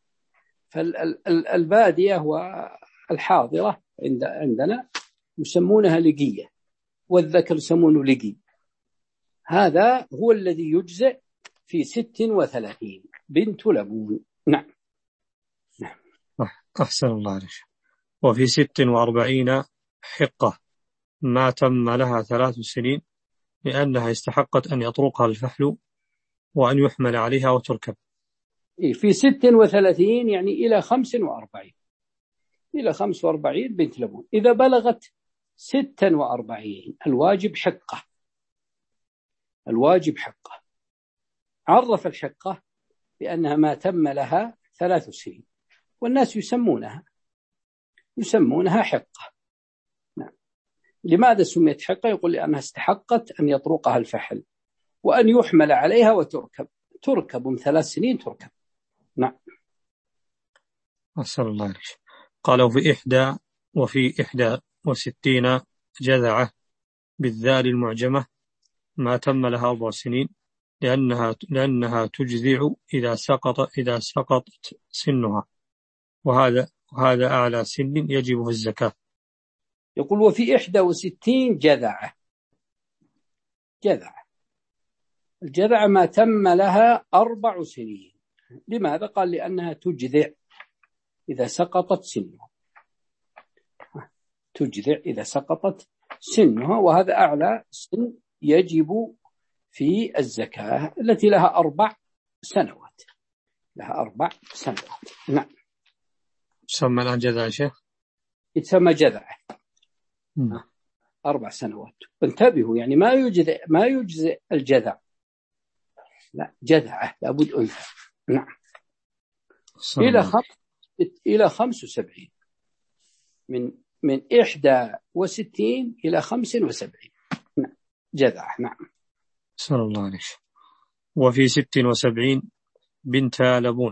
B: فالبادية والحاضرة عندنا يسمونها لقية، والذكر يسمونه لقي. هذا هو الذي يجزئ في ست وثلاثين بنت لبون. نعم.
A: نعم. أحسن الله عليك. وفي ست وأربعين حقة ما تم لها ثلاث سنين لأنها استحقت أن يطرقها الفحل وأن يحمل عليها وتركب.
B: في ست وثلاثين يعني إلى خمس وأربعين، إلى خمس وأربعين بنت لبون. إذا بلغت ستا وأربعين الواجب حقة، الواجب حقة. عرف الحقة بأنها ما تم لها ثلاث سنين، والناس يسمونها يسمونها حقة. نعم. لماذا سميت حقة؟ يقول لأنها استحقت أن يطرقها الفحل وأن يحمل عليها وتركب، تركب من ثلاث سنين تركب. نعم.
A: أسأل الله عليك. قالوا في إحدى وفي إحدى وستين جذعة بالذال المعجمة ما تم لها أربع سنين، لأنها لأنها تجذع إذا سقط إذا سقطت سنها، وهذا وهذا أعلى سن يجب في الزكاة.
B: يقول وفي إحدى وستين جذعة. جذعة الجذعة ما تم لها أربع سنين. لماذا؟ قال لأنها تجذع إذا سقطت سنها، تجذع إذا سقطت سنها، وهذا أعلى سن يجب في الزكاة التي لها أربع سنوات، لها أربع سنوات. نعم.
A: تسمى الآن جذع شيخ؟
B: يتسمى جذع أربع سنوات. انتبهوا، يعني ما يجزئ ما يجزئ الجذع، لا جذعة لابد أنثى. نعم. إلى خمس إلى خمس وسبعين، من من إحدى وستين إلى خمس وسبعين. نعم. جذعة. نعم.
A: صلى الله عليه. وفي ست وسبعين بنت لبون،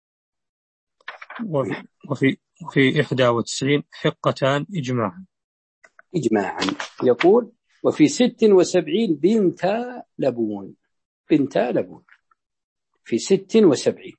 A: وفي وفي, وفي إحدى وتسعين حقتان إجماعا.
B: إجماعا. يقول وفي ست وسبعين بنت لبون، بنت لبون في ست وسبعين.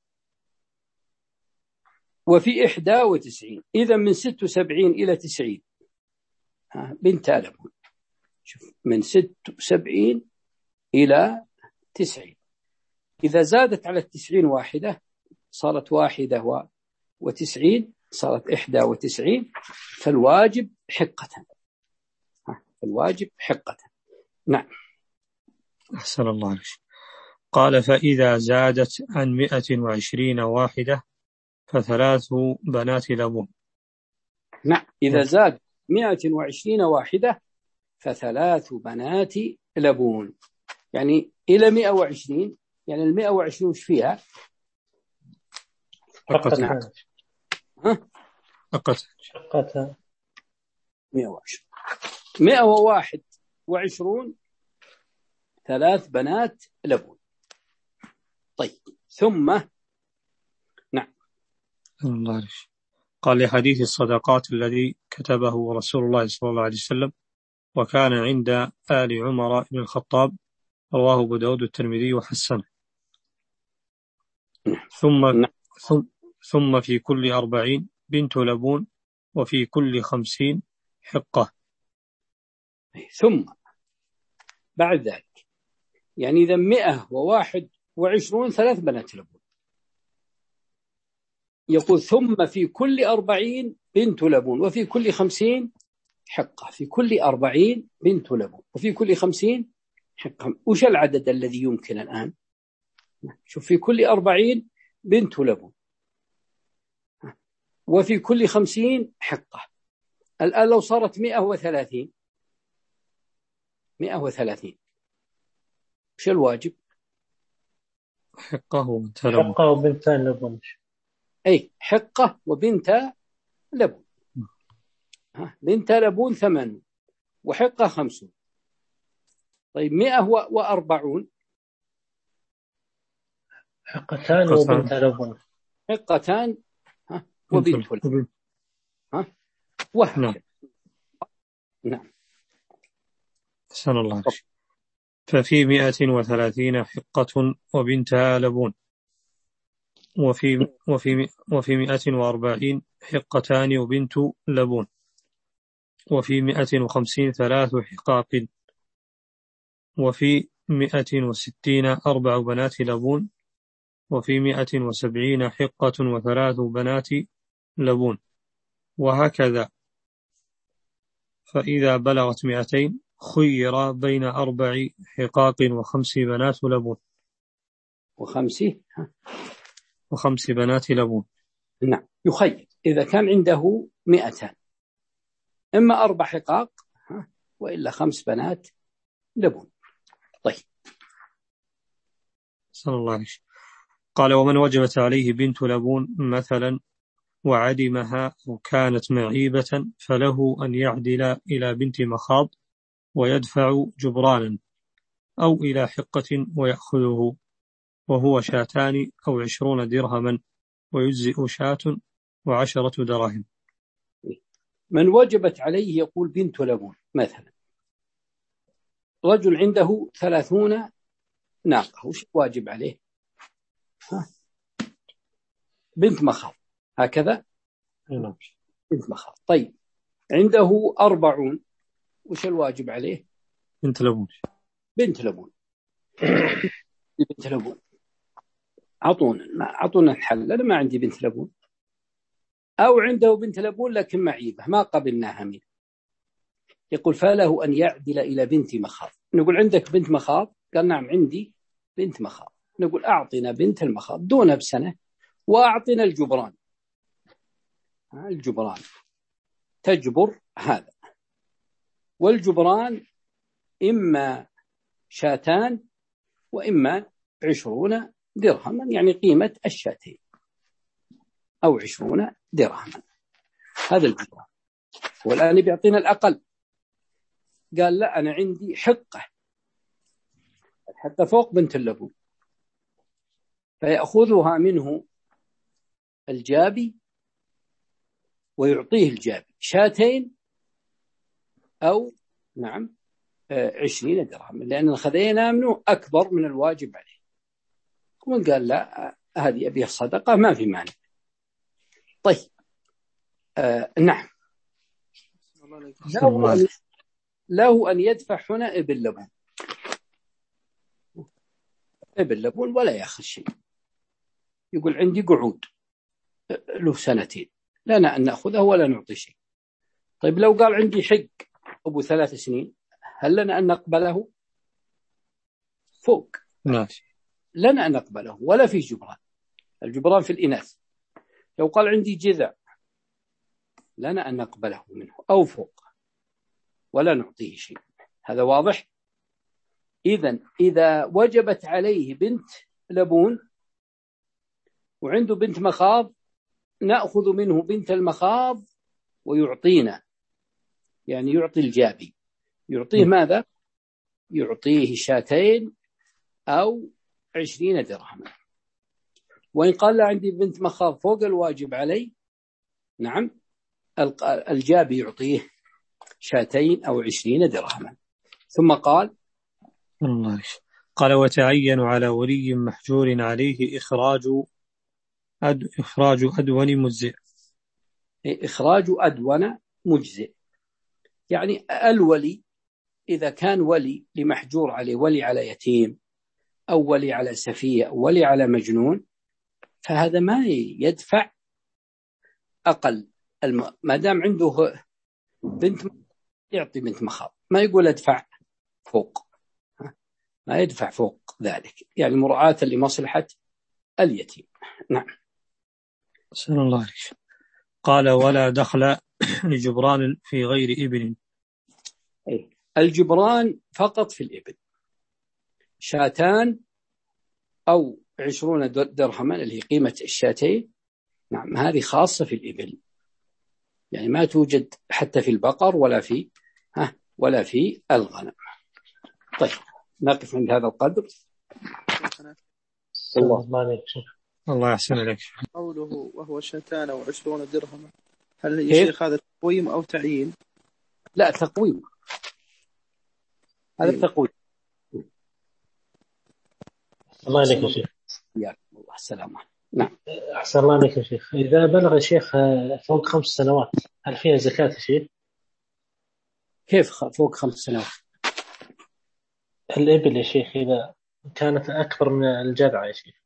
B: وفي إحدى وتسعين، إذا من ست وسبعين إلى تسعين بنت لبون. شوف، من ست وسبعين إلى تسعين. إذا زادت على التسعين واحدة صارت واحدة و... وتسعين، صارت إحدى وتسعين، فالواجب حقة، الواجب حقة. نعم.
A: أحسن الله عليك. قال فإذا زادت عن مئة وعشرين واحدة فثلاث بنات لبون.
B: نعم. إذا زاد مئة وعشرين واحدة فثلاث بنات لبون، يعني إلى مئة وعشرين، يعني المئة وعشرين وش فيها؟
A: حقة.
B: نعم. ها؟
A: حقة.
B: حقة. مئة وعشرين. مئة وواحد وعشرون ثلاث بنات لبون. طيب ثم نعم.
A: الله عليك. قال لحديث الصدقات الذي كتبه رسول الله صلى الله عليه وسلم وكان عند آل عمر بن الخطاب، رواه أبو داود الترمذي وحسنه. ثم ثم ثم في كل أربعين بنت لبون، وفي كل خمسين حقة.
B: ثم بعد ذلك، يعني إذا مئة وواحد وعشرون ثلاث بنات لبون، يقول ثم في كل أربعين بنت لبون، وفي كل خمسين حقة. في كل أربعين بنت لبون، وفي كل خمسين حقة. وش العدد الذي يمكن الآن؟ شوف، في كل أربعين بنت لبون، وفي كل خمسين حقة. الآن لو صارت مئة وثلاثين، مئة وثلاثين وش الواجب؟
A: حقة وبنت لبون.
F: حقة وبنت لبون.
B: أي حقة وبنت لبون. بنت لبون ثمن وحقة خمسون. طيب مئة وأربعون
F: حقتان وبنت لبون.
B: حقتان وبنت لبون. ها وهكذا.
A: نعم.
B: نعم.
A: أحسن الله عليك. ففي مئة وثلاثين حقة وبنتها لبون، وفي وفي وفي مئة وأربعين حقتان وبنت لبون، وفي مئة وخمسين ثلاث حقاق، وفي مئة وستين أربع بنات لبون، وفي مئة وسبعين حقة وثلاث بنات لبون، وهكذا. فإذا بلغت مئتين خير بين أربع حقاق وخمس بنات لبون.
B: وخمس
A: وخمس بنات لبون.
B: نعم. يخير إذا كان عنده مئتان، إما أربع حقاق وإلا خمس بنات لبون. طيب.
A: صلى الله عليه. قال ومن وجبت عليه بنت لبون مثلا وعدمها وكانت معيبة فله أن يعدل إلى بنت مخاض ويدفع جبرانا أو إلى حقة ويأخذه، وهو شاتان أو عشرون درهما، ويجزئ شاة وعشرة دراهم.
B: من وجبت عليه يقول بنت لبون مثلا، رجل عنده ثلاثون ناقة، وش واجب عليه؟ ها؟ بنت مخاض هكذا، بنت مخاض. طيب عنده أربعون، وش الواجب عليه؟
A: بنت لبون.
B: بنت لبون بنت لبون. عطونا عطونا الحل، أنا ما عندي بنت لبون. أو عنده بنت لبون لكن معيبة ما قبلناها منه، يقول فله أن يعدل إلى بنت مخاض. نقول عندك بنت مخاض؟ قال نعم عندي بنت مخاض. نقول أعطنا بنت المخاض دونها بسنة، وأعطنا الجبران. الجبران تجبر هذا، والجبران إما شاتان وإما عشرون درهما، يعني قيمة الشاتين أو عشرون درهما. هذا الجبران. والآن بيعطينا الأقل، قال لا أنا عندي حقة، الحقة فوق بنت اللبون، فيأخذها منه الجابي ويعطيه الجابي شاتين أو نعم عشرين درهم، لأن الخذينا منه أكبر من الواجب عليه. ومن قال لا هذه أبيها صدقة ما في مانع. طيب آه نعم، له أن, له أن يدفع هنا ابن لبون، ابن لبون ولا يأخذ شيء، يقول عندي قعود له سنتين لنا أن نأخذه ولا نعطي شيء. طيب لو قال عندي حق أبو ثلاث سنين، هل لنا أن نقبله؟ فوق
A: ماشي،
B: لنا أن نقبله ولا في جبران، الجبران في الإناث. لو قال عندي جذع لنا أن نقبله منه أو فوق ولا نعطيه شيء. هذا واضح؟ إذن إذا وجبت عليه بنت لبون وعنده بنت مخاض، نأخذ منه بنت المخاض ويعطينا، يعني يعطي الجابي، يعطيه ماذا؟ يعطيه شاتين أو عشرين درهما. وإن قال لا عندي بنت مخاض فوق الواجب علي، نعم الجابي يعطيه شاتين أو عشرين درهما. ثم قال
A: الله قال وتعين على ولي محجور عليه إخراج أد... إخراج أدون مجزئ.
B: إخراج أدون مجزئ يعني الولي إذا كان ولي لمحجور عليه، ولي على يتيم أو ولي على سفيه أو ولي على مجنون، فهذا ما يدفع أقل الم... ما دام عنده بنت يعطي بنت مخاض، ما يقول ادفع فوق، ما يدفع فوق ذلك، يعني مراعاة لمصلحة اليتيم. نعم.
A: سلام الله عليك. قال ولا دخل لجبران في غير ابن.
B: أي الجبران فقط في الابن، شاتان أو عشرون درهما اللي هي قيمة الشاتين، نعم هذه خاصة في الإبل، يعني ما توجد حتى في البقر ولا في ها ولا في الغنم. طيب نقف عند هذا القدر.
F: الله
A: الله يحسن عليك.
C: قوله وهو شاتان أو عشرون درهما، هل يا شيخ هذا تقويم أو تعيين؟
B: لا تقويم، هذا التقويم.
F: الله عليك يا شيخ.
B: ياكم الله السلامة. نعم.
F: أحسن الله عليك يا شيخ. إذا بلغ يا شيخ فوق خمس سنوات هل فيها زكاة يا شيخ؟
B: كيف فوق خمس سنوات؟
F: الإبل يا شيخ إذا كانت أكبر من الجذع يا شيخ.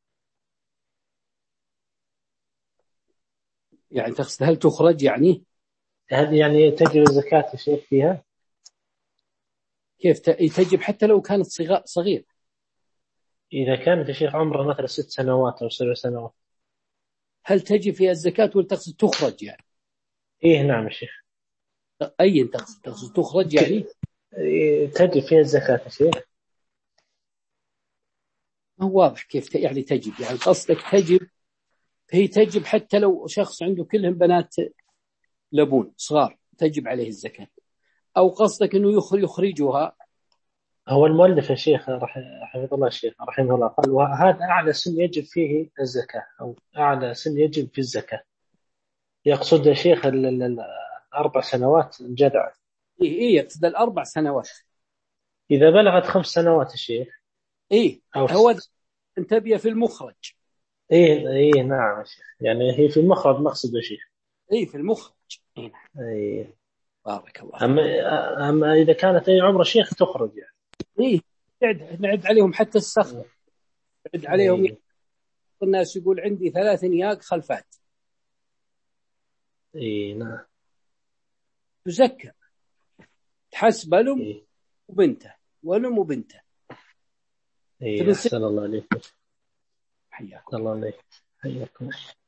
B: يعني تقصد هل تخرج يعني؟
F: هل يعني تجب الزكاة يا شيخ فيها؟
B: كيف تجب حتى لو كانت صغيرة؟
F: إذا كانت يا شيخ عمرها مثلا ست سنوات أو سبع سنوات
B: هل تجب فيها الزكاة ولا تقصد تخرج يعني؟
F: إيه نعم يا شيخ.
B: أي تقصد تقصد تخرج يعني؟
F: تجب فيها الزكاة يا شيخ.
B: ما هو واضح كيف يعني تجب، يعني قصدك تجب هي تجب حتى لو شخص عنده كلهم بنات لبون صغار تجب عليه الزكاة، أو قصدك أنه يخرجها؟
F: هو المؤلف يا شيخ حفظ الله الشيخ رحمه الله قال وهذا أعلى سن يجب فيه الزكاة، أو أعلى سن يجب في الزكاة، يقصد يا شيخ الأربع سنوات الجدع.
B: إيه إيه يقصد الأربع سنوات.
F: إذا بلغت خمس سنوات الشيخ
B: إيه هو انتبه في المخرج.
F: إيه إيه نعم يا شيخ، يعني هي في المخرج مقصد يا شيخ.
B: إيه في المخرج. إيه.
F: إيه.
B: بارك الله.
F: أما أما إذا كانت أي عمر الشيخ تخرج يعني.
B: إيه نعد نعد عليهم حتى السخر. نعد عليهم. إيه. الناس يقول عندي ثلاث نياق خلفات.
F: إيه نعم.
B: تزكى تحسب لهم
F: إيه.
B: وبنته ولم وبنته.
F: إيه أحسن الله عليكم.
B: حياكم
F: الله عليك حياكم.